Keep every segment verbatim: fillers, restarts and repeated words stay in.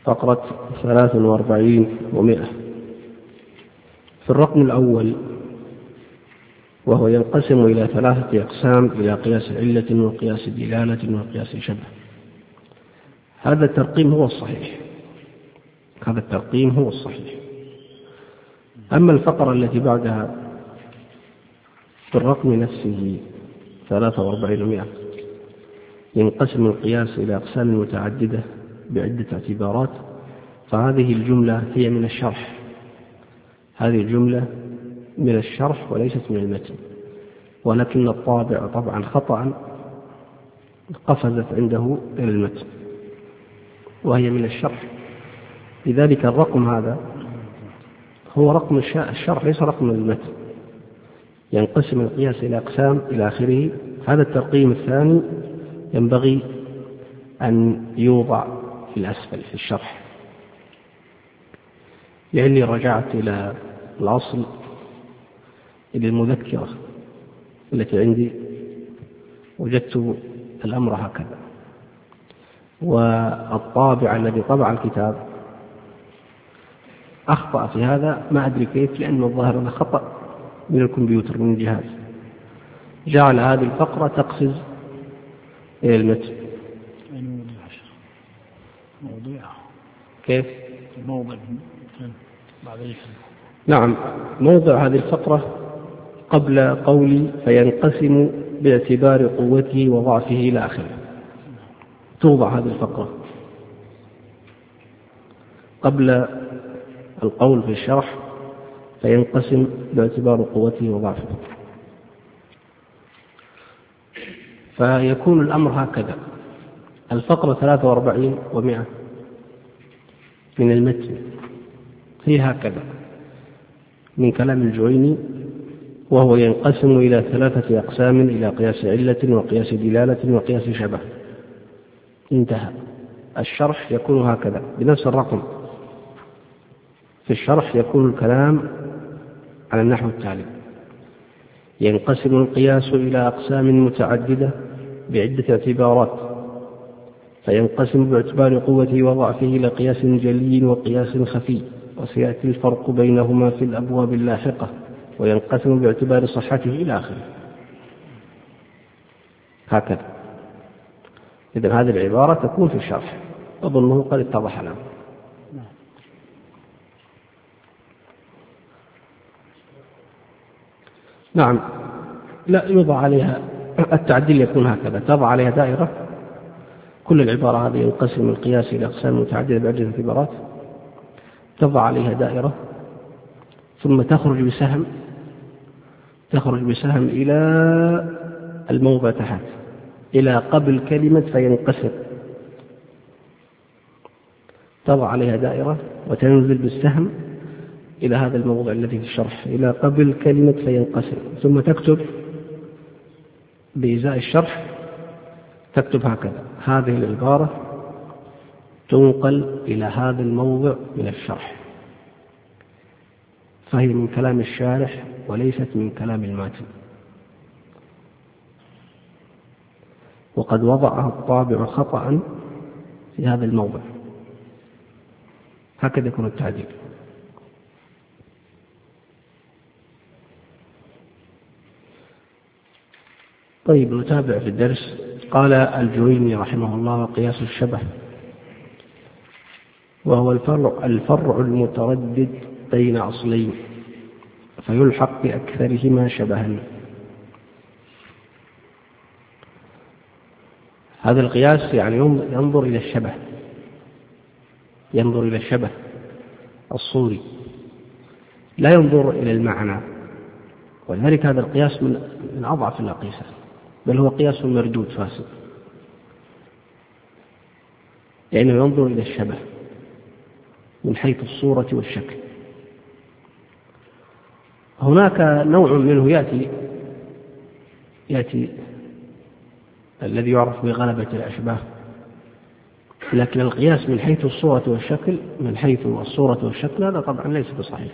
فقرة ثلاث وأربعين ومئة. في الرقم الأول وهو ينقسم إلى ثلاثة أقسام: إلى قياس علة وقياس دلالة وقياس شبه. هذا الترقيم هو الصحيح، هذا الترقيم هو الصحيح. أما الفقرة التي بعدها في الرقم نفسه ثلاثة وأربعين ومئة ينقسم القياس إلى أقسام متعددة بعدة اعتبارات، فهذه الجملة هي من الشرح، هذه الجملة من الشرح وليست من المتن، ولكن الطابع طبعا خطأ قفزت عنده إلى المتن وهي من الشرح. لذلك الرقم هذا هو رقم الشرح ليس رقم المتن. ينقسم القياس إلى أقسام إلى آخره. هذا الترقيم الثاني ينبغي أن يوضع في الأسفل في الشرح، لأني رجعت إلى الأصل، إلى المذكرة التي عندي، وجدت الأمر هكذا. والطابع الذي طبع الكتاب أخطأ في هذا، ما أدري كيف، لأن الظاهر أنه خطأ من الكمبيوتر من الجهاز، جعل هذه الفقرة تقفز إلى المتن. موضوع كيف؟ موضع بعد ذلك. نعم، موضع هذه الفقرة قبل قولي فينقسم باعتبار قوته وضعفه إلى آخره. توضع هذه الفقرة قبل القول في الشرح فينقسم باعتبار قوته وضعفه، فيكون الأمر هكذا. الفقرة ثلاثة وأربعين ومئة من المتن هي هكذا من كلام الجويني، وهو ينقسم إلى ثلاثة أقسام: إلى قياس علة وقياس دلالة وقياس شبه. انتهى. الشرح يكون هكذا بنفس الرقم. في الشرح يكون الكلام على النحو التالي: ينقسم القياس إلى أقسام متعددة بعدة اعتبارات، فينقسم باعتبار قوته وضعفه إلى قياس جلي وقياس خفي، وسيأتي الفرق بينهما في الأبواب اللاحقة، وينقسم باعتبار صحته إلى آخره. هكذا. إذن هذه العبارة تكون في الشرح، أظنه قد اتضح لنا. نعم، لا يوضع عليها التعديل، يكون هكذا: تضع عليها دائرة. كل العبارة هذه ينقسم القياس إلى أقسام متعددة بعدة اعتبارات، تضع عليها دائرة، ثم تخرج بسهم، تخرج بسهم إلى الموضع تحت، إلى قبل كلمة فينقسم. تضع عليها دائرة وتنزل بالسهم إلى هذا الموضع الذي في الشرح، إلى قبل كلمة فينقسم، ثم تكتب بإزاء الشرح، تكتب هكذا: هذه العبارة تنقل إلى هذا الموضع من الشرح، فهي من كلام الشارح وليست من كلام الماتن. وقد وضعها الطابع خطأ في هذا الموضع. هكذا يكون التعديل. طيب، نتابع في الدرس. قال الجويني رحمه الله: وقياس الشبه وهو الفرع, الفرع المتردد بين أصلين فيلحق بأكثرهما شبها. هذا القياس يعني ينظر إلى الشبه، ينظر إلى الشبه الصوري، لا ينظر إلى المعنى. ولذلك هذا القياس من, من أضعف الأقيسة، بل هو قياس مردود فاسد، لأنه يعني ينظر إلى الشبه من حيث الصورة والشكل. هناك نوع منه يأتي يأتي الذي يعرف بغلبة الأشباه، لكن القياس من حيث الصورة والشكل، من حيث الصورة والشكل، هذا طبعا ليس بصحيح.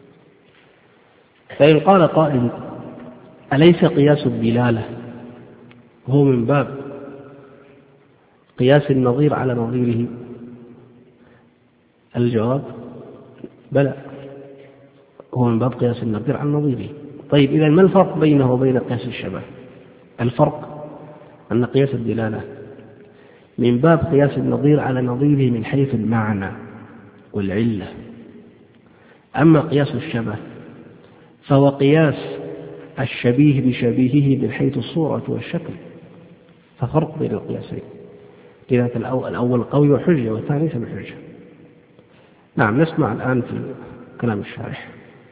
فإن قال قائل: أليس قياس الدلالة هو من باب قياس النظير على نظيره؟ الجواب بلى، هو من باب قياس النظير عن نظيره. طيب إذا ما الفرق بينه وبين قياس الشبه؟ الفرق أن قياس الدلالة من باب قياس النظير على نظيره من حيث المعنى والعلة، أما قياس الشبه فهو قياس الشبيه بشبيهه من حيث الصورة والشكل، ففرق بين القياسين. لذلك الأول قوي وحجة والثاني ليس بحجة. نعم، نسمع الآن في كلام الشارح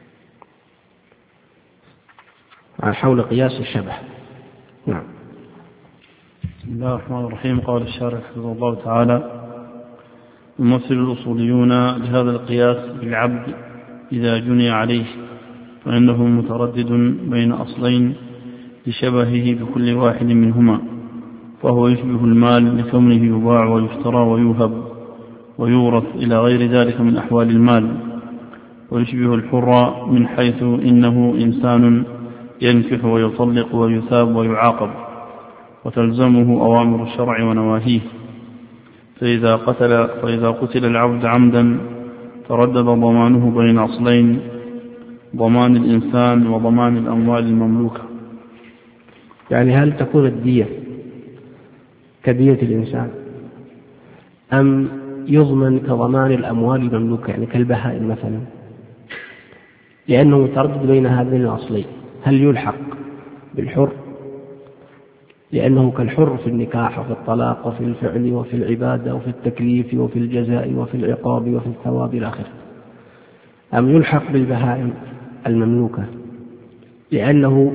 حول قياس الشبه. نعم. بسم الله الرحمن الرحيم. قال الشارح حفظه الله تعالى: يمثل الأصوليون لهذا القياس بالعبد إذا جني عليه، فإنه متردد بين أصلين لشبهه بكل واحد منهما، فهو يشبه المال لكونه يباع ويشترى ويوهب ويورث إلى غير ذلك من أحوال المال، ويشبه الحر من حيث إنه إنسان ينكح ويطلق ويثاب ويعاقب، وتلزمه أوامر الشرع ونواهيه. فإذا قتل, فإذا قتل العبد عمدا تردد ضمانه بين أصلين: ضمان الإنسان وضمان الأموال المملوكة. يعني هل تكون الدية كدية الإنسان أم يضمن كضمان الأموال المملوكة يعني كالبهائم مثلا؟ لأنه متردد بين هذين الأصلين، هل يلحق بالحر لأنه كالحر في النكاح وفي الطلاق وفي الفعل وفي العبادة وفي التكليف وفي الجزاء وفي العقاب وفي الثواب إلى آخره، أم يلحق بالبهائم المملوكة لأنه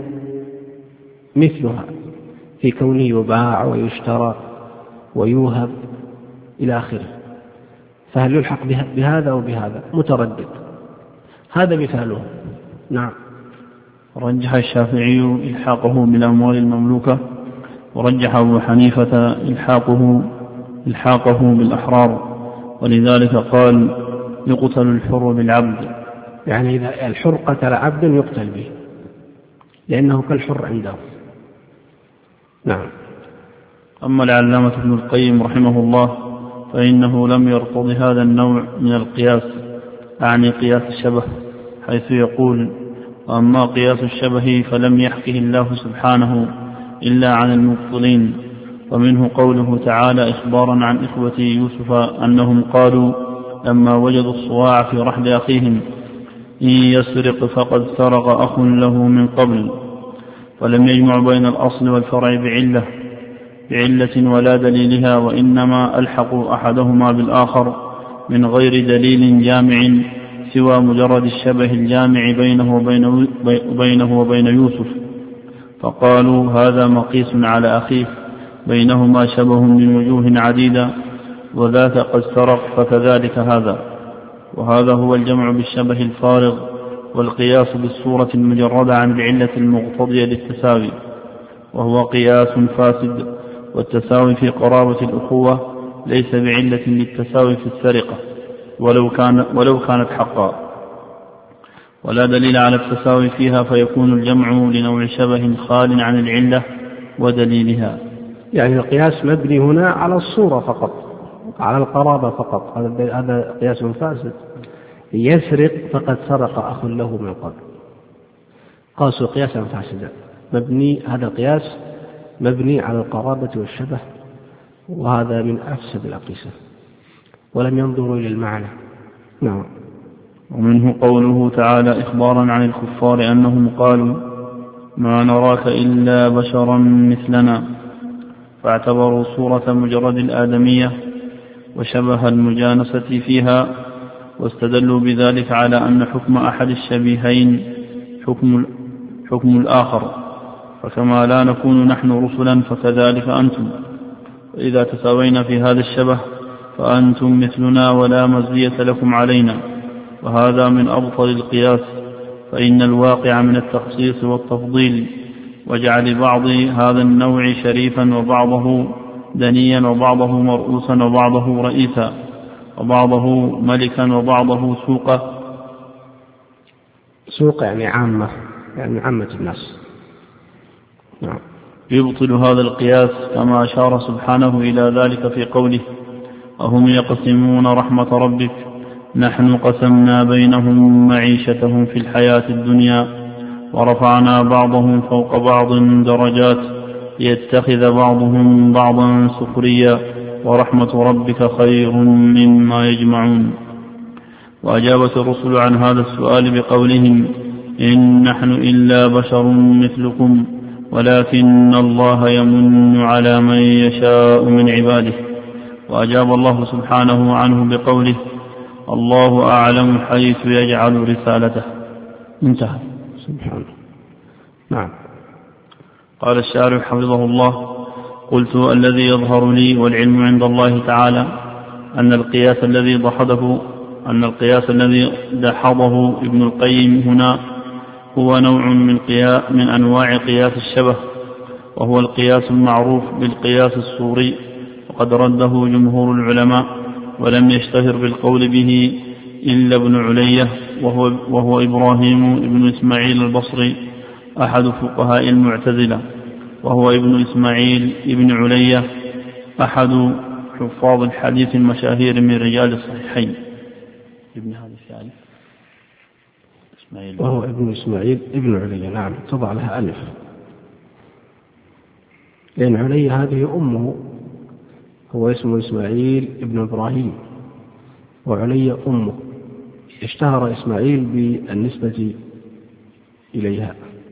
مثلها في كونه يباع ويشترى ويوهب إلى آخره، فهل يلحق بهذا أو بهذا؟ متردد. هذا مثاله. نعم. رجح الشافعي إلحاقه بالأموال المملوكة، ورجح أبو حنيفة إلحاقه إلحاقه بالأحرار، ولذلك قال: يقتل الحر بالعبد. يعني إذا الحر قتل عبدا يقتل به لأنه كالحر عنده. نعم. أما العلامة ابن القيم رحمه الله فإنه لم يرتضي هذا النوع من القياس، أعني قياس الشبه، حيث يقول: وأما قياس الشبه فلم يحكه الله سبحانه إلا عن المبطلين، ومنه قوله تعالى إخبارا عن إخوة يوسف أنهم قالوا لما وجدوا الصواع في رحل أخيهم: إن يسرق فقد سرق أخ له من قبل، ولم يجمع بين الأصل والفرع بعلة بعلة ولا دليلها، وإنما ألحقوا أحدهما بالآخر من غير دليل جامع سوى مجرد الشبه الجامع بينه وبين, بينه وبين يوسف، فقالوا هذا مقيس على أخيه بينهما شبه من وجوه عديدة، وذاك قد سرق فكذلك هذا. وهذا هو الجمع بالشبه الفارغ، والقياس بالصورة المجردة عن العلة المقتضية للتساوي، وهو قياس فاسد. والتساوي في قرابة الأخوة ليس بعلة للتساوي في السرقة ولو, كان ولو كانت حقا، ولا دليل على التساوي فيها، فيكون الجمع لنوع شبه خال عن العلة ودليلها. يعني القياس مبني هنا على الصورة فقط، على القرابة فقط، هذا قياس فاسد. يسرق فقد سرق أخ له من قبل، قاسوا قياسا فاسدا. مبني هذا القياس مبني على القرابة والشبه، وهذا من أفسد الأقيسة، ولم ينظروا إلى المعنى. نعم. ومنه قوله تعالى إخبارا عن الكفار أنهم قالوا ما نراك إلا بشرا مثلنا، فاعتبروا صورة مجرد الآدمية وشبه المجانسة فيها، واستدلوا بذلك على أن حكم أحد الشبيهين حكم, حكم الآخر، فكما لا نكون نحن رسلا فكذلك أنتم، وإذا تساوينا في هذا الشبه فأنتم مثلنا ولا مزية لكم علينا. وهذا من أبطل القياس، فإن الواقع من التخصيص والتفضيل، وجعل بعض هذا النوع شريفا وبعضه دنيا وبعضه مرؤوسا وبعضه رئيسا وبعضه ملكا وبعضه سوقا. سوق يعني عامة، يعني عامة الناس. نعم. يبطل هذا القياس كما أشار سبحانه إلى ذلك في قوله: وهم يقسمون رحمة ربك نحن قسمنا بينهم معيشتهم في الحياة الدنيا ورفعنا بعضهم فوق بعض درجات ليتخذ بعضهم بعضا سخريا ورحمة ربك خير مما يجمعون. وأجابت الرسل عن هذا السؤال بقولهم إن نحن إلا بشر مثلكم ولكن الله يمن على من يشاء من عباده. وأجاب الله سبحانه عنه بقوله الله أعلم حيث يجعل رسالته. انتهى. سبحانه. نعم. قال الشارح حفظه الله: قلت الذي يظهر لي والعلم عند الله تعالى أن القياس الذي دحضه أن القياس الذي دحضه ابن القيم هنا هو نوع من, قياس من أنواع قياس الشبه، وهو القياس المعروف بالقياس الصوري، وقد رده جمهور العلماء ولم يشتهر بالقول به إلا ابن علية وهو, وهو إبراهيم ابن إسماعيل البصري أحد فقهاء المعتزلة، وهو ابن إسماعيل ابن علية أحد حفاظ الحديث المشاهير من رجال الصحيحين. ابن هذا الثالث إسماعيل وهو ابن إسماعيل ابن علية. نعم، تضع لها ألف لأن علية هذه أمه، هو اسمه إسماعيل ابن إبراهيم وعلية أمه. اشتهر إسماعيل بالنسبة إليها،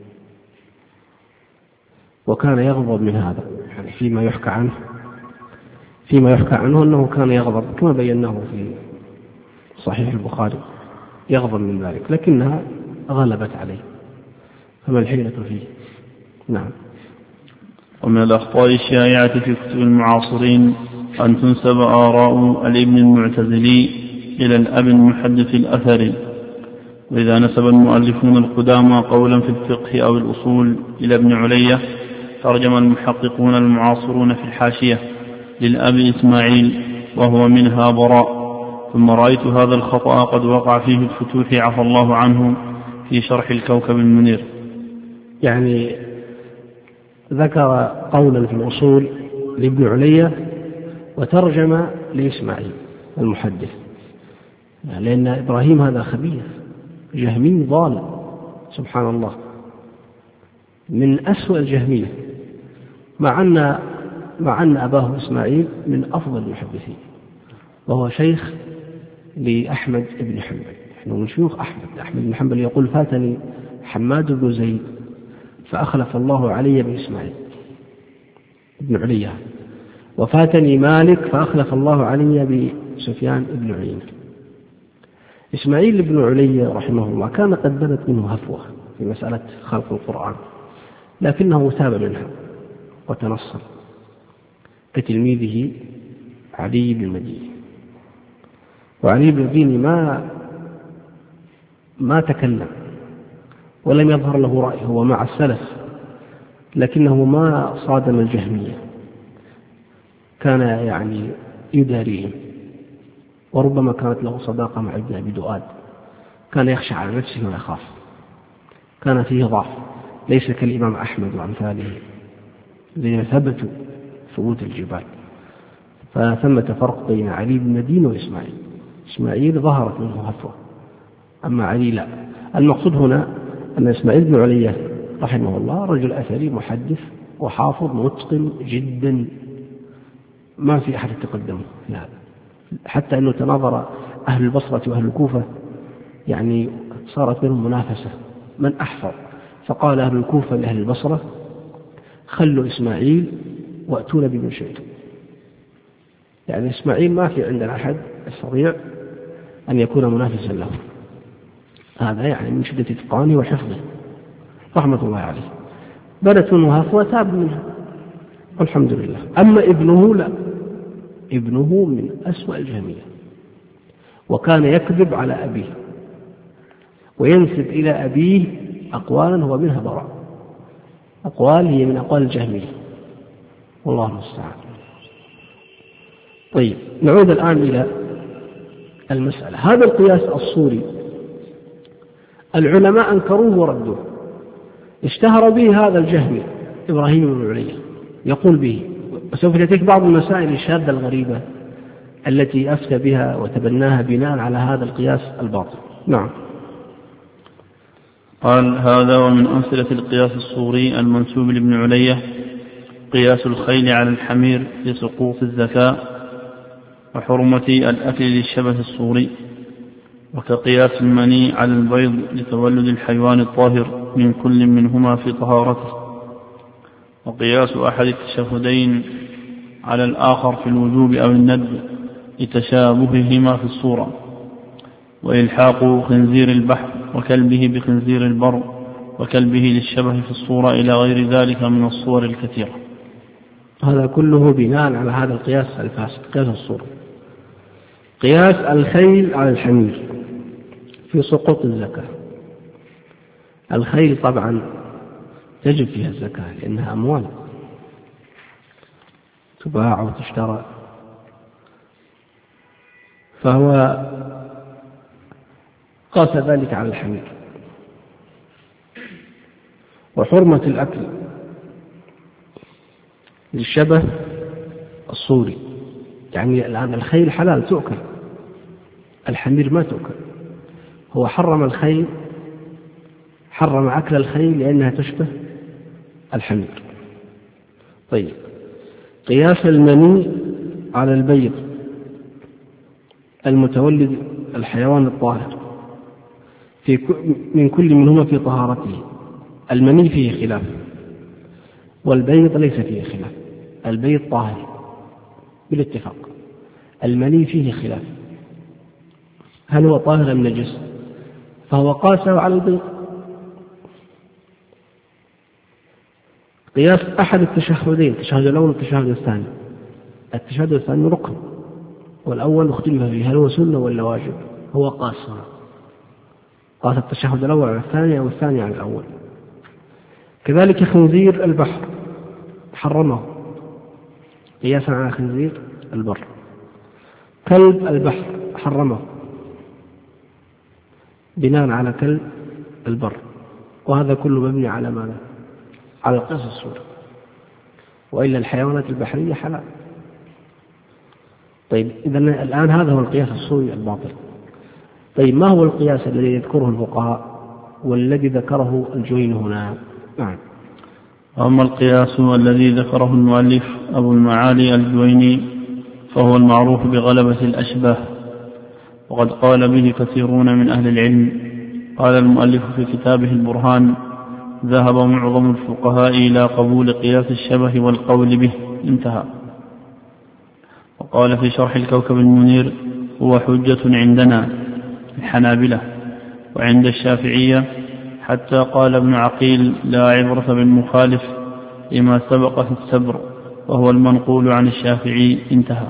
وكان يغضب من هذا، يعني فيما يحكى عنه فيما يحكى عنه أنه كان يغضب كما بيناه في صحيح البخاري، يغضب من ذلك، لكنها غلبت عليه، فما الحيلة فيه. نعم. ومن الأخطاء الشائعة في كتب المعاصرين أن تنسب آراء الابن المعتزلي إلى الأب المحدث الأثري، وإذا نسب المؤلفون القدامى قولا في الفقه أو الأصول إلى ابن علية ترجم المحققون المعاصرون في الحاشية للأب إسماعيل وهو منها براء. ثم رأيت هذا الخطأ قد وقع فيه الفتوح عفى الله عنه في شرح الكوكب المنير. يعني ذكر قولا في الأصول لابن علية وترجم لإسماعيل المحدث، لأن إبراهيم هذا خبيث جهمي ضال سبحان الله، من أسوأ الجهمية، مع أن مع أن أباه إسماعيل من أفضل المحدثين، وهو شيخ لأحمد بن حنبل. نحن من شيوخ أحمد أحمد بن حنبل يقول فاتني حماد بن زيد فأخلف الله علي بإسماعيل ابن علية، وفاتني مالك فأخلف الله علي بسفيان بن عيينة. إسماعيل بن علية رحمه الله كان قد بدت منه هفوة في مسألة خلق القرآن، لكنه تاب منها وتنصر كتلميذه علي بن المديني. وعلي بن المديني ما ما تكلم ولم يظهر له رأي، هو مع السلف لكنه ما صادم الجهمية، كان يعني يداريهم، وربما كانت له صداقة مع ابن أبي دؤاد، كان يخشى على نفسه ويخاف، كان فيه ضعف، ليس كالإمام أحمد وأمثاله الذين ثبتوا ثبوت الجبال. فثمة فرق بين علي بن المديني وإسماعيل. إسماعيل ظهرت منه هفوة، أما علي لا. المقصود هنا أن إسماعيل بن علية رحمه الله رجل أثري محدث وحافظ متقن جدا، ما في أحد تقدمه في هذا، حتى أنه تناظر أهل البصرة وأهل الكوفة، يعني صارت بينهم منافسة من أحفظ، فقال أهل الكوفة لأهل البصرة خلوا إسماعيل وأتونا بمن شئتم. يعني إسماعيل ما في عندنا أحد يستطيع أن يكون منافسا له، هذا يعني من شدة إتقانه وحفظه رحمة الله عليه. بدت منه هفوة تاب منها والحمد لله. أما ابنه لا، ابنه من أسوأ الجهمية، وكان يكذب على أبيه وينسب إلى أبيه أقوالا هو منها براء، أقوال هي من أقوال الجهمية، والله المستعان. طيب، نعود الآن إلى المسألة. هذا القياس الصوري العلماء أنكروه وردوه، اشتهر به هذا الجهمي إبراهيم بن علية يقول به، وسوف تأتيك بعض المسائل الشاذة الغريبة التي أفتى بها وتبناها بناء على هذا القياس الباطل. نعم. قال: هذا ومن أمثلة القياس الصوري المنسوب لابن علية قياس الخيل على الحمير في سقوط الزكاة وحرمة الأكل للشبه الصوري، وكقياس المني على البيض لتولد الحيوان الطاهر من كل منهما في طهارته، وقياس أحد التشهدين على الآخر في الوجوب أو الندب لتشابههما في الصورة، وإلحاق خنزير البحر وكلبه بخنزير البر وكلبه للشبه في الصورة إلى غير ذلك من الصور الكثيرة. هذا كله بناء على هذا القياس الفاسد، قياس الصورة. قياس الخيل على الحمير في سقوط الزكاة. الخيل طبعا تجب فيها الزكاة لأنها أموال تباع وتشترى، فهو قاس ذلك على الحمير. وحرمة الأكل للشبه الصوري، يعني الآن الخيل حلال تؤكل، الحمير ما تؤكل. هو حرم الخيل، حرم أكل الخيل لأنها تشبه الحمير. طيب، قياس المني على البيض المتولد الحيوان الطاهر في من كل منهما في طهارته. المني فيه خلاف والبيض ليس فيه خلاف. البيض طاهر بالاتفاق، المني فيه خلاف، هل هو طاهر أم نجس؟ فهو قاسه على البيض. قياس أحد التشهدين، التشهد الأول والتشهد الثاني. التشهد الثاني ركن والأول اختلف فيه هل هو سنة ولا واجب، هو قاسه، قاس التشهد الأول على الثاني أو الثاني على الأول. كذلك خنزير البحر حرمه قياسا على خنزير البر. كلب البحر حرمه بناء على كلب البر. وهذا كله مبني على ماذا؟ على القياس الصوري، وإلا الحيوانات البحرية حلال. طيب، إذن الآن هذا هو القياس الصوري الباطل. طيب، ما هو القياس الذي يذكره الفقهاء والذي ذكره الجويني هنا؟ نعم. أما القياس الذي ذكره المؤلف أبو المعالي الجويني فهو المعروف بغلبة الأشباه، وقد قال به كثيرون من أهل العلم. قال المؤلف في كتابه البرهان: ذهب معظم الفقهاء إلى قبول قياس الشبه والقول به، انتهى. وقال في شرح الكوكب المنير: هو حجة عندنا الحنابلة وعند الشافعية، حتى قال ابن عقيل: لا عبرة بالمخالف لما سبق في السبر، وهو المنقول عن الشافعي، انتهى.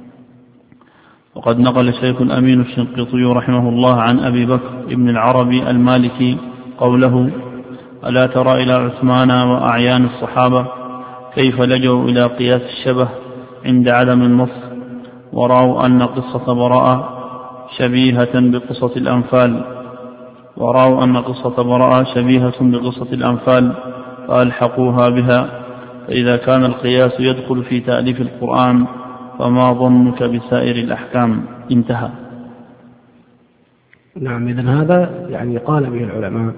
وقد نقل الشيخ الأمين الشنقيطي رحمه الله عن أبي بكر ابن العربي المالكي قوله: ألا ترى إلى عثمان وأعيان الصحابة كيف لجوا إلى قياس الشبه عند عدم النص، ورأوا أن قصة براءة شبيهة بقصة الأنفال ورأوا أن قصة براءة شبيهة بقصة الأنفال فألحقوها بها. فإذا كان القياس يدخل في تأليف القرآن فما ظنك بسائر الأحكام، انتهى. نعم، إذن هذا يعني قال به العلماء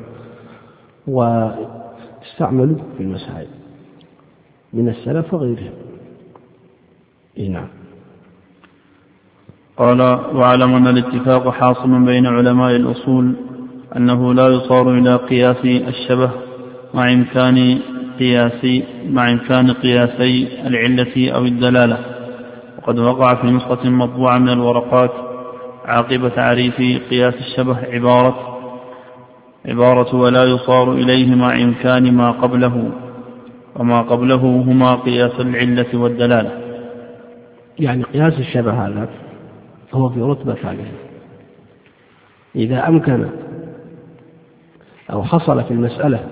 واستعملوا في المسائل من السلف وغيرهم. نعم. قال: واعلم أن الاتفاق حاصل بين علماء الأصول أنه لا يصار إلى قياس الشبه مع إمكان قياسي مع إمكان قياسي العلة أو الدلالة. وقد وقع في نسخة مطبوعة من الورقات عقب تعريف قياس الشبه عبارة عبارة ولا يصار إليه مع إمكان ما قبله، وما قبله هما قياس العلة والدلالة. يعني قياس الشبه هذا هو في رتبة ثالثة. إذا أمكن أو حصل في المسألة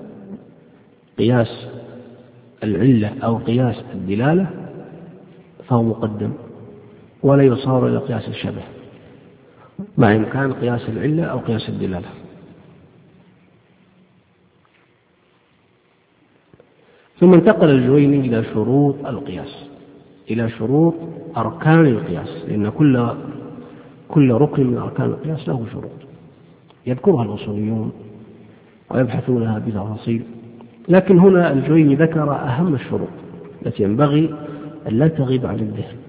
قياس العلة أو قياس الدلالة فهو مقدم، ولا يصار إلى قياس الشبه مع إمكان قياس العلة أو قياس الدلالة. ثم انتقل الجويني إلى شروط القياس. إلى شروط أركان القياس، لأن كل كل ركن من أركان القياس له شروط يذكرها الأصوليون ويبحثونها بتفاصيل، لكن هنا الجويني ذكر أهم الشروط التي ينبغي أن لا تغيب عن الذهن.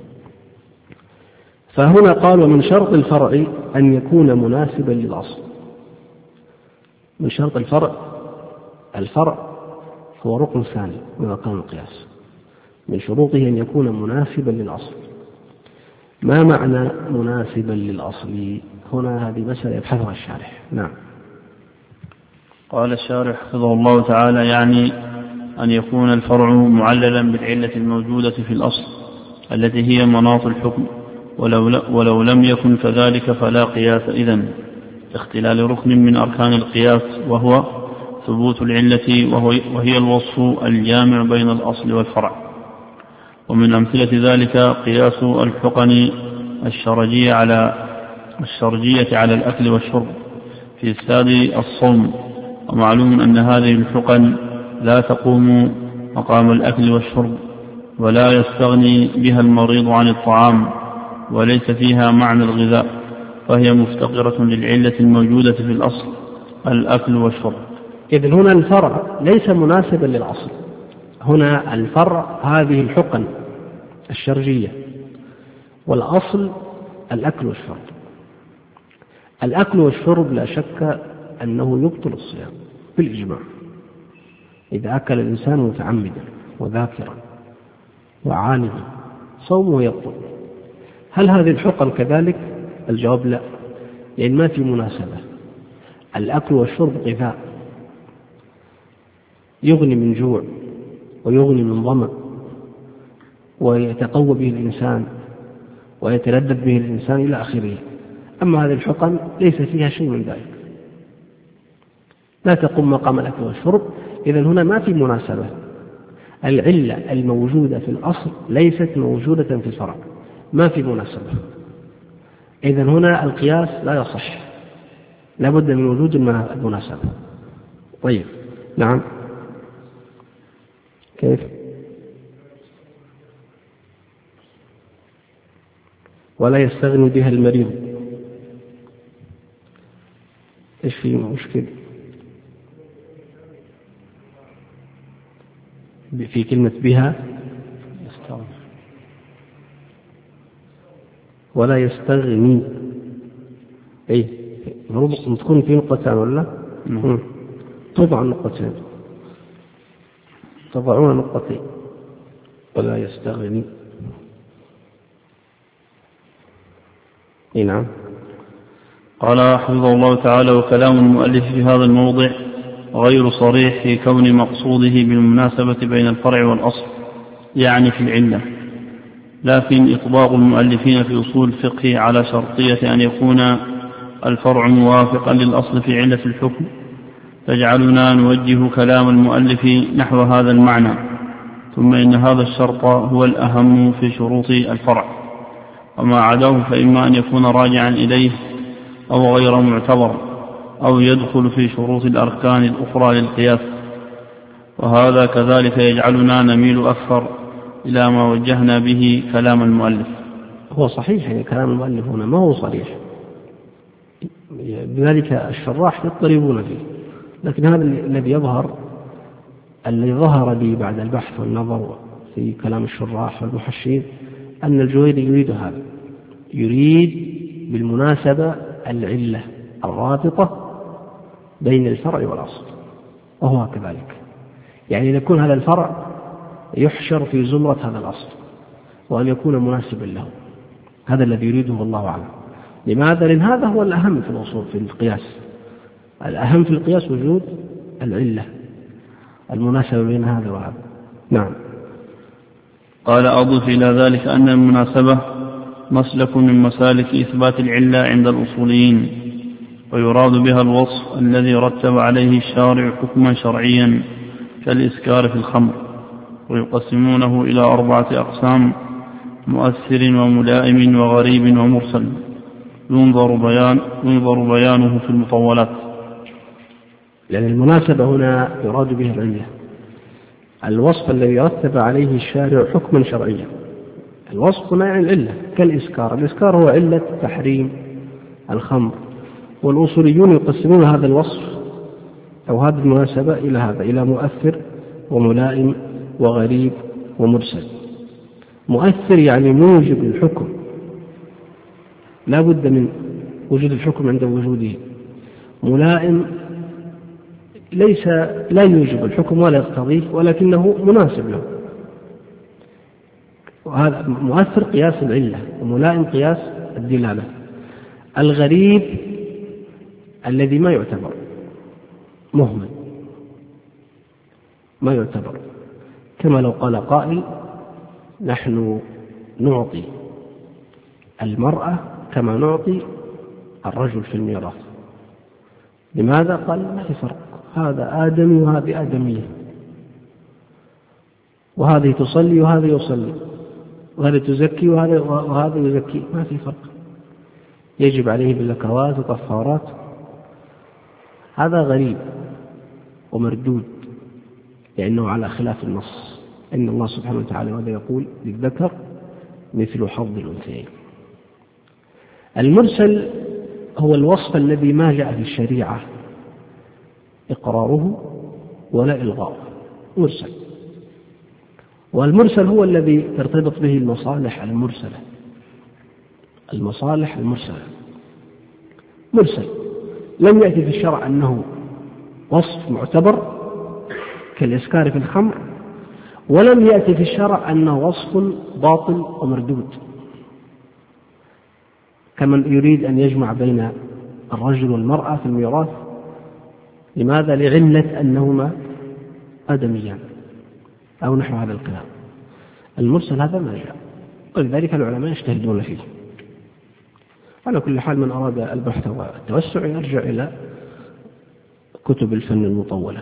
فهنا قال: ومن شرط الفرع أن يكون مناسبا للأصل. من شرط الفرع، الفرع هو ركن ثاني من أركان القياس، من شروطه أن يكون مناسبا للأصل. ما معنى مناسبا للأصل؟ هنا هذه مسألة يبحثها الشارح. نعم. قال الشارح حفظه الله تعالى: يعني أن يكون الفرع معللا بالعلة الموجودة في الأصل التي هي مناط الحكم، ولو, ولو لم يكن كذلك فلا قياس إذن، اختلال ركن من أركان القياس وهو ثبوت العلة، وهي الوصف الجامع بين الأصل والفرع. ومن أمثلة ذلك قياس الحقن الشرجية على الشرجية على الأكل والشرب في إفساد الصوم، ومعلوم أن هذه الحقن لا تقوم مقام الأكل والشرب، ولا يستغني بها المريض عن الطعام، وليس فيها معنى الغذاء، فهي مفتقرة للعلة الموجودة في الأصل الأكل والشرب. إذن هنا الفرع ليس مناسبا للأصل. هنا الفرع هذه الحقن الشرجية، والأصل الأكل والشرب. الأكل والشرب لا شك أنه يبطل الصيام بالإجماع، إذا أكل الإنسان متعمدا وذاكرا وعاندا صومه يبطل. هل هذه الحقن كذلك؟ الجواب لا، لأن ما في مناسبة. الأكل والشرب غذاء يغني من جوع ويغني من ظمأ ويتقوى به الإنسان ويتلذذ به الإنسان إلى آخره. أما هذه الحقن ليس فيها شيء من ذلك، لا تقوم مقام الأكل والشرب. إذن هنا ما في مناسبة. العلة الموجودة في الأصل ليست موجودة في الفرع، ما في مناسبة. إذن هنا القياس لا يصح، لا بد من وجود المناسبة. طيب، نعم. كيف؟ ولا يستغني بها المريض. إيش في مشكلة في كلمة بها؟ ولا يستغني، أي المفروض تكون في نقطتين ولا؟ طبعا نقطتين، تضعون نقطتين. ولا يستغني. نعم. قال حفظه الله تعالى: وكلام المؤلف في هذا الموضع غير صريح في كون مقصوده بالمناسبة بين الفرع والأصل، يعني في العلة، لكن إطباق المؤلفين في أصول الفقه على شرطية أن يكون الفرع موافقا للأصل في علة الحكم تجعلنا نوجه كلام المؤلف نحو هذا المعنى. ثم إن هذا الشرط هو الأهم في شروط الفرع، وما عداه فإما أن يكون راجعا إليه أو غير معتبر، أو يدخل في شروط الأركان الأخرى للقياس. وهذا كذلك يجعلنا نميل أكثر إلى ما وجهنا به كلام المؤلف. هو صحيح يعني كلام المؤلف هنا ما هو صريح، بذلك الشراح يضطربون فيه، لكن هذا الذي يظهر الذي ظهر لي بعد البحث والنظر في كلام الشراح والمحشين أن الجويني يريد هذا، يريد بالمناسبة العلة الرابطة بين الفرع والأصل، وهو كذلك، يعني يكون هذا الفرع يحشر في زمرة هذا الأصل وأن يكون مناسبا له. هذا الذي يريده الله أعلم. لماذا؟ لأن هذا هو الأهم في الأصول في القياس. الأهم في القياس وجود العلة المناسبة بين هذا وهذا. نعم. قال: أضف إلى ذلك أن المناسبة مسلك من مسالك إثبات العلة عند الأصوليين، ويراد بها الوصف الذي رتب عليه الشارع حكما شرعيا كالإسكار في الخمر، ويقسمونه إلى أربعة أقسام: مؤثر وملائم وغريب ومرسل، ينظر بيان ينظر بيانه في المطولات. لأن المناسبة هنا يراد بها العلة، الوصف الذي رتب عليه الشارع حكما شرعيا الوصف هنا يعني العلة كالإسكار. الإسكار هو علة تحريم الخمر، والأصوليون يقسمون هذا الوصف أو هذه المناسبة إلى هذا، إلى مؤثر وملائم وغريب ومرسل. مؤثر يعني موجب الحكم، لا بد من وجود الحكم عند وجوده. ملائم ليس لا يوجب الحكم ولا يقتضيه ولكنه مناسب له، وهذا مؤثر قياس العلة، وملائم قياس الدلالة. الغريب الذي ما يعتبر، مهمل ما يعتبر، كما لو قال قائل نحن نعطي المرأة كما نعطي الرجل في الميراث. لماذا؟ قال ما في فرق، هذا آدمي وهذه آدمية، وهذه تصلي وهذا يصلي، وهذا تزكي وهذا وهذا يزكي، ما في فرق، يجب عليه بالزكوات وكفارات. هذا غريب ومردود لأنه على خلاف النص، إن الله سبحانه وتعالى ماذا يقول؟ للذكر مثل حظ الأنثيين. المرسل هو الوصف الذي ما جاء في الشريعة إقراره ولا إلغاؤه، مرسل. والمرسل هو الذي ترتبط به المصالح المرسلة، المصالح المرسلة مرسل، لم يأتي في الشرع أنه وصف معتبر كالإسكار في الخمر، ولم يأتي في الشرع أنه وصف باطل ومردود، كمن يريد أن يجمع بين الرجل والمرأة في الميراث. لماذا؟ لعلة أنهما آدميان أو نحو هذا الكلام. المرسل هذا ما جاء، ولذلك العلماء يجتهدون فيه. على كل حال من أراد البحث والتوسع يرجع إلى كتب الفن المطولة.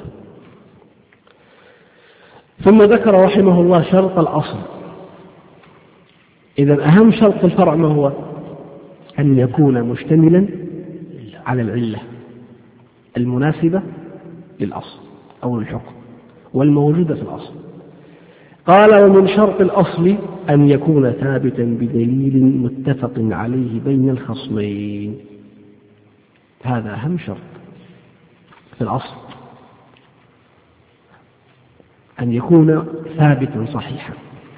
ثم ذكر رحمه الله شرط الأصل. إذا أهم شرط في الفرع ما هو؟ أن يكون مشتملا على العلة المناسبة للأصل أو الحكم والموجودة في الأصل. قال ومن شرط الأصل أن يكون ثابتا بدليل متفق عليه بين الخصمين. هذا أهم شرط في الأصل، أن يكون ثابتا صحيحا.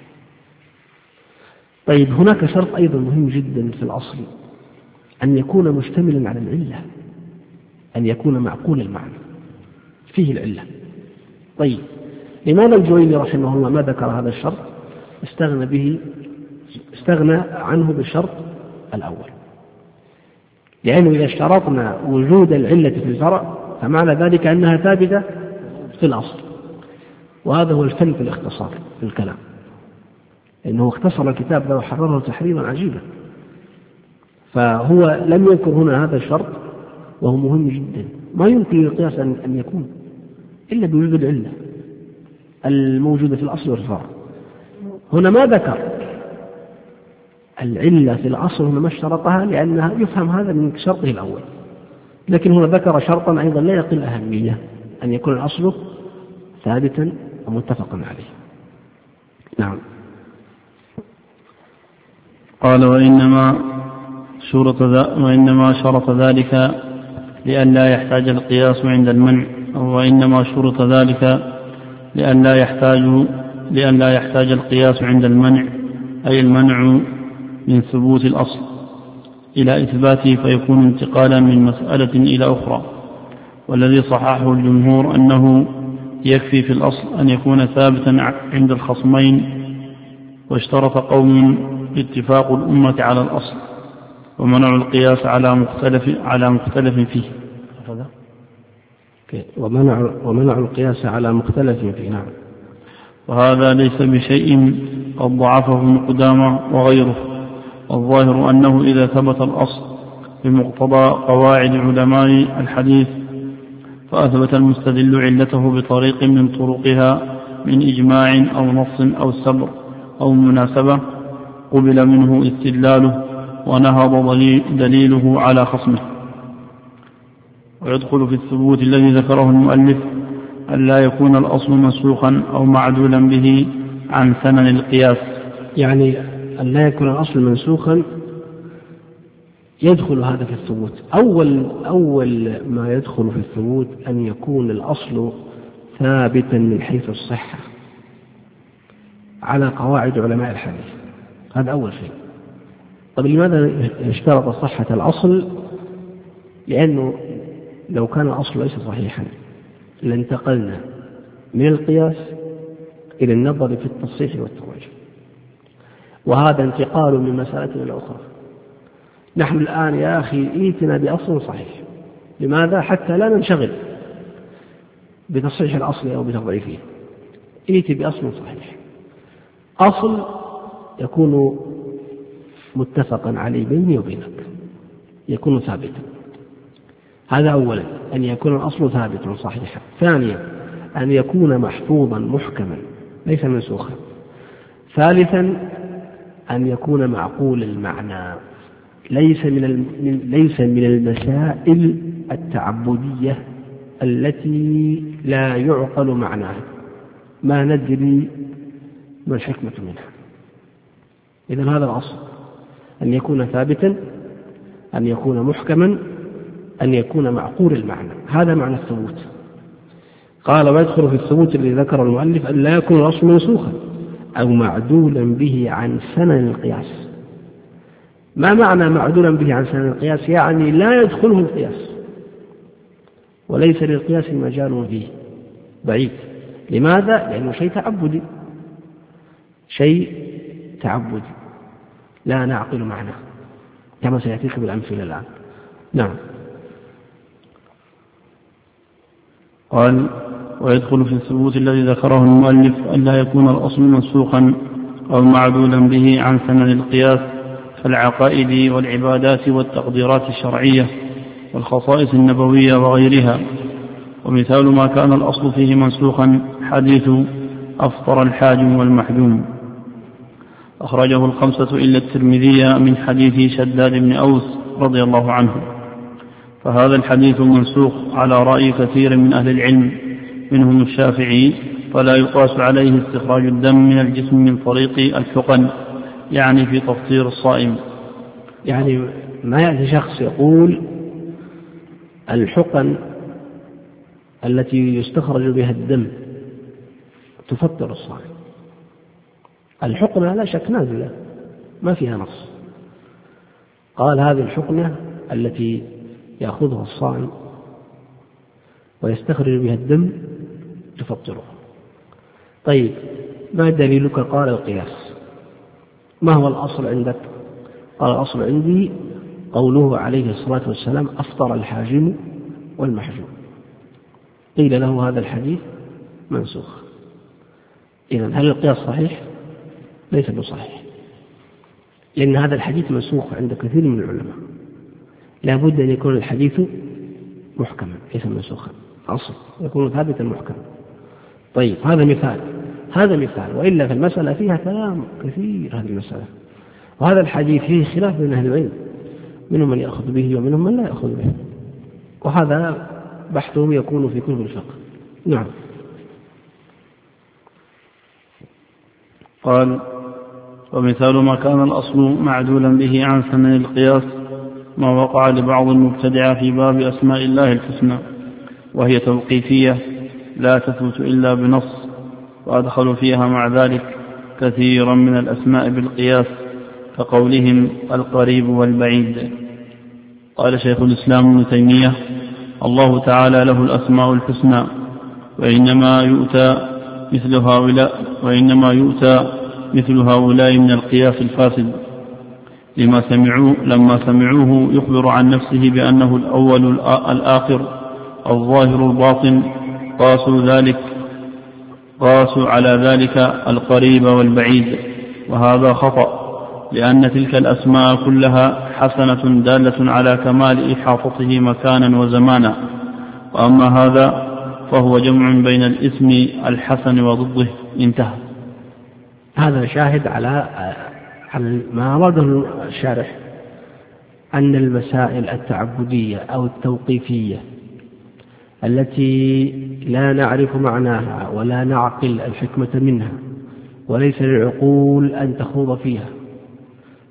طيب هناك شرط أيضا مهم جدا في الأصل، أن يكون مشتملا على العلة، أن يكون معقول المعنى فيه العلة. طيب لماذا الجويني رحمه الله ما ذكر هذا الشرط؟ استغنى به استغنى عنه بالشرط الأول، لأنه إذا اشترطنا وجود العلة في الفرع فمعنى ذلك أنها ثابتة في الأصل، وهذا هو الفن في الاختصار في الكلام، إنه اختصر الكتاب له وحرره تحريرا عجيبا. فهو لم يذكر هنا هذا الشرط وهو مهم جدا، ما يمكن للقياس أن يكون إلا بوجود العلة الموجودة في الأصل والفرع. هنا ما ذكر العلة في الأصل، هنا ما اشترطها لأنها يفهم هذا من شرطه الأول، لكن هنا ذكر شرطا أيضا لا يقل أهمية، أن يكون الأصل ثابتا ومتفقا عليه. نعم. قال وإنما شرط وإنما شرط ذلك لئلا يحتاج القياس عند المنع، وإنما شرط ذلك لئلا يحتاج لئلا يحتاج القياس عند المنع، أي المنع من ثبوت الأصل إلى إثباته، فيكون انتقالا من مسألة إلى أخرى. والذي صححه الجمهور أنه يكفي في الأصل أن يكون ثابتا عند الخصمين، واشترط قوم اتفاق الأمة على الأصل ومنع القياس على مختلف على مختلف فيه. ومنع ومنع القياس على مختلف فيه. نعم. وهذا ليس بشيء قد ضعفه ابن قدامة وغيره. الظاهر أنه إذا ثبت الأصل بمقتضى قواعد علماء الحديث فأثبت المستدل علته بطريق من طرقها من إجماع أو نص أو سبر أو مناسبة قبل منه استدلاله ونهض دليله على خصمه. ويدخل في الثبوت الذي ذكره المؤلف أن لا يكون الأصل منسوخا أو معدولا به عن ثمن القياس. يعني أن لا يكون الأصل منسوخا يدخل هذا في الثبوت. أول, أول ما يدخل في الثبوت أن يكون الأصل ثابتا من حيث الصحة على قواعد علماء الحديث، هذا أول شيء. طب لماذا اشترط صحة الأصل؟ لأنه لو كان الأصل ليس صحيحا لانتقلنا من القياس إلى النظر في التصحيح والتراجع، وهذا انتقال من مسألة إلى أخرى. نحن الآن يا أخي إيتنا بأصل صحيح، لماذا؟ حتى لا ننشغل بتصحيح الأصل أو بتضعيفه. إيتي بأصل صحيح، أصل يكون متفقا عليه بيني وبينك، يكون ثابتا. هذا أولا، أن يكون الأصل ثابتا صحيحا. ثانيا، أن يكون محفوظا محكما ليس منسوخا. ثالثا، أن يكون معقول المعنى، ليس من ليس من المسائل التعبدية التي لا يعقل معناها، ما ندري ما الحكمة منها. إذن هذا الأصل، أن يكون ثابتا، أن يكون محكما، أن يكون معقول المعنى. هذا معنى الثبوت. قال: ويدخل في الثبوت الذي ذكر المؤلف أن لا يكون الأصل منسوخا أو معدولا به عن سنن القياس. ما معنى معدولا به عن سنن القياس؟ يعني لا يدخله القياس، وليس للقياس مجال فيه، بعيد. لماذا؟ لأنه شيء تعبدي، شيء تعبدي لا نعقل معناه، كما سيأتيك بالأمثلة الآن. نعم. قال: ويدخل في الثبوت الذي ذكره المؤلف أن لا يكون الأصل منسوخا أو معدولا به عن سنن القياس كالعقائد والعبادات والتقديرات الشرعية والخصائص النبوية وغيرها. ومثال ما كان الأصل فيه منسوخا حديث أفطر الحاجم والمحجوم، أخرجه الخمسة إلا الترمذي من حديث شداد بن أوس رضي الله عنه. فهذا الحديث منسوخ على رأي كثير من أهل العلم منهم الشافعي، فلا يقاس عليه استخراج الدم من الجسم من طريق الحقن، يعني في تفطير الصائم. يعني ما يأتي شخص يقول الحقن التي يستخرج بها الدم تفطر الصائم. الحقنة لا شك نازلة ما فيها نص. قال: هذه الحقنة التي يأخذها الصائم ويستخرج بها الدم تفطره. طيب، ما دليلك؟ قال: القياس. ما هو الأصل عندك؟ قال: الأصل عندي قوله عليه الصلاة والسلام: أفطر الحاجم والمحجوم. قيل له: هذا الحديث منسوخ. إذن هل القياس صحيح؟ ليس بصحيح، لأن هذا الحديث منسوخ عند كثير من العلماء. لا بد أن يكون الحديث محكما ليس منسوخا، أصل يكون ثابتا محكما. طيب، هذا مثال هذا مثال وإلا في المسألة فيها كلام كثير. هذه المسألة وهذا الحديث فيه خلاف بين أهل العلم، منهم من يأخذ به ومنهم من لا يأخذ به، وهذا بحثهم يكون في كتب الفقه. نعم. قال: ومثال ما كان الأصل معدولا به عن سنن القياس ما وقع لبعض المبتدعة في باب أسماء الله الحسنى، وهي توقيفية لا تثبت إلا بنص، وأدخلوا فيها مع ذلك كثيرا من الأسماء بالقياس كقولهم القريب والبعيد. قال شيخ الإسلام ابن تيمية: الله تعالى له الأسماء الحسنى، وإنما يؤتى مثل هؤلاء وإنما يؤتى مثل هؤلاء من القياس الفاسد، لما سمعوه لما سمعوه يخبر عن نفسه بأنه الأول الآخر الظاهر الباطن، قاسوا ذلك قاسوا على ذلك القريب والبعيد، وهذا خطأ، لأن تلك الأسماء كلها حسنة دالة على كمال إحاطته مكانا وزمانا، وأما هذا فهو جمع بين الاسم الحسن وضده. انتهى. هذا شاهد على ما أراده الشارح، أن المسائل التعبدية أو التوقيفية التي لا نعرف معناها ولا نعقل الحكمة منها وليس للعقول أن تخوض فيها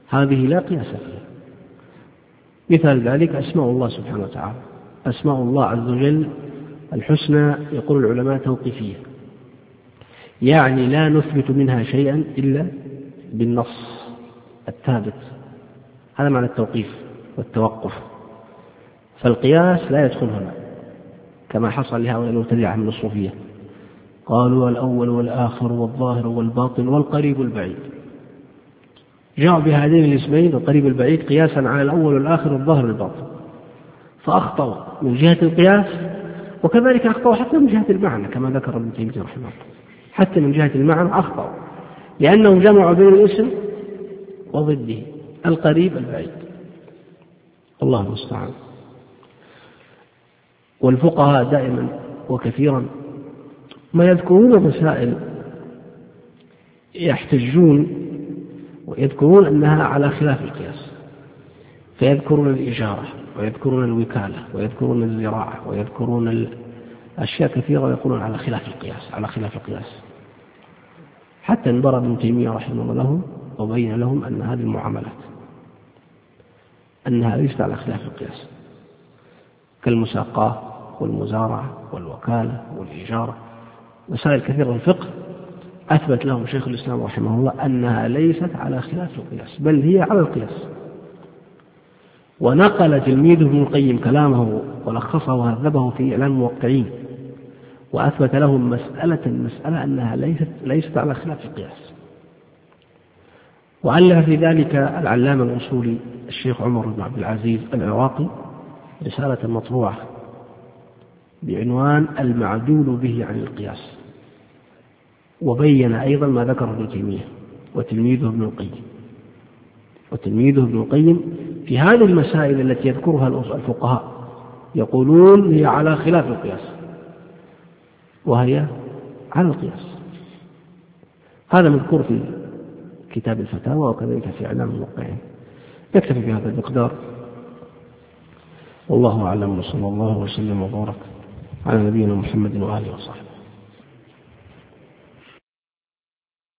هذه لا قياس فيها. مثال ذلك أسماء الله سبحانه وتعالى. أسماء الله عز وجل الحسنى يقول العلماء توقيفية، يعني لا نثبت منها شيئا إلا بالنص الثابت. هذا معنى التوقيف والتوقف. فالقياس لا يدخل هنا كما حصل لهؤلاء المبتدعة من الصوفية، قالوا الأول والآخر والظاهر والباطن والقريب البعيد، جاءوا بهذين الاسمين القريب البعيد قياسا على الأول والآخر والظاهر والباطن، فأخطأوا من جهة القياس، وكذلك أخطأوا حتى من جهة المعنى كما ذكر ابن تيمية رحمه الله. حتى من جهة المعنى أخطأوا لأنهم جمعوا بين الاسم وضده القريب البعيد. الله المستعان. والفقهاء دائما وكثيرا ما يذكرون مسائل يحتجون ويذكرون أنها على خلاف القياس، فيذكرون الإجارة ويذكرون الوكالة ويذكرون الزراعة ويذكرون أشياء كثيرة ويقولون على خلاف القياس على خلاف القياس حتى انبر ابن تيمية رحمه الله لهم وبين لهم أن هذه المعاملات أنها ليست على خلاف القياس، كالمساقاة والمزارعة والوكالة والإجارة، مسائل كثيرة في الفقه أثبت لهم شيخ الإسلام رحمه الله أنها ليست على خلاف القياس بل هي على القياس. ونقل تلميذه ابن القيم كلامه ولخصه وهذبه في إعلام الموقعين، وأثبت لهم مسألة مسألة أنها ليست ليست على خلاف القياس. وألف في ذلك العلامة الأصولي الشيخ عمر بن عبد العزيز العراقي رسالة مطبوعة بعنوان المعدول به عن القياس، وبين أيضا ما ذكر ابن تيمية وتلميذه ابن القيم وتلميذه ابن القيم في هذه المسائل التي يذكرها الفقهاء، يقولون هي على خلاف القياس وهي على القياس. هذا مذكور في كتاب الفتاوى وكذلك في إعلام الموقعين. نكتفي بهذا المقدار، والله أعلم، وصلى الله وسلم وبارك على نبينا محمد وآله وصحبه.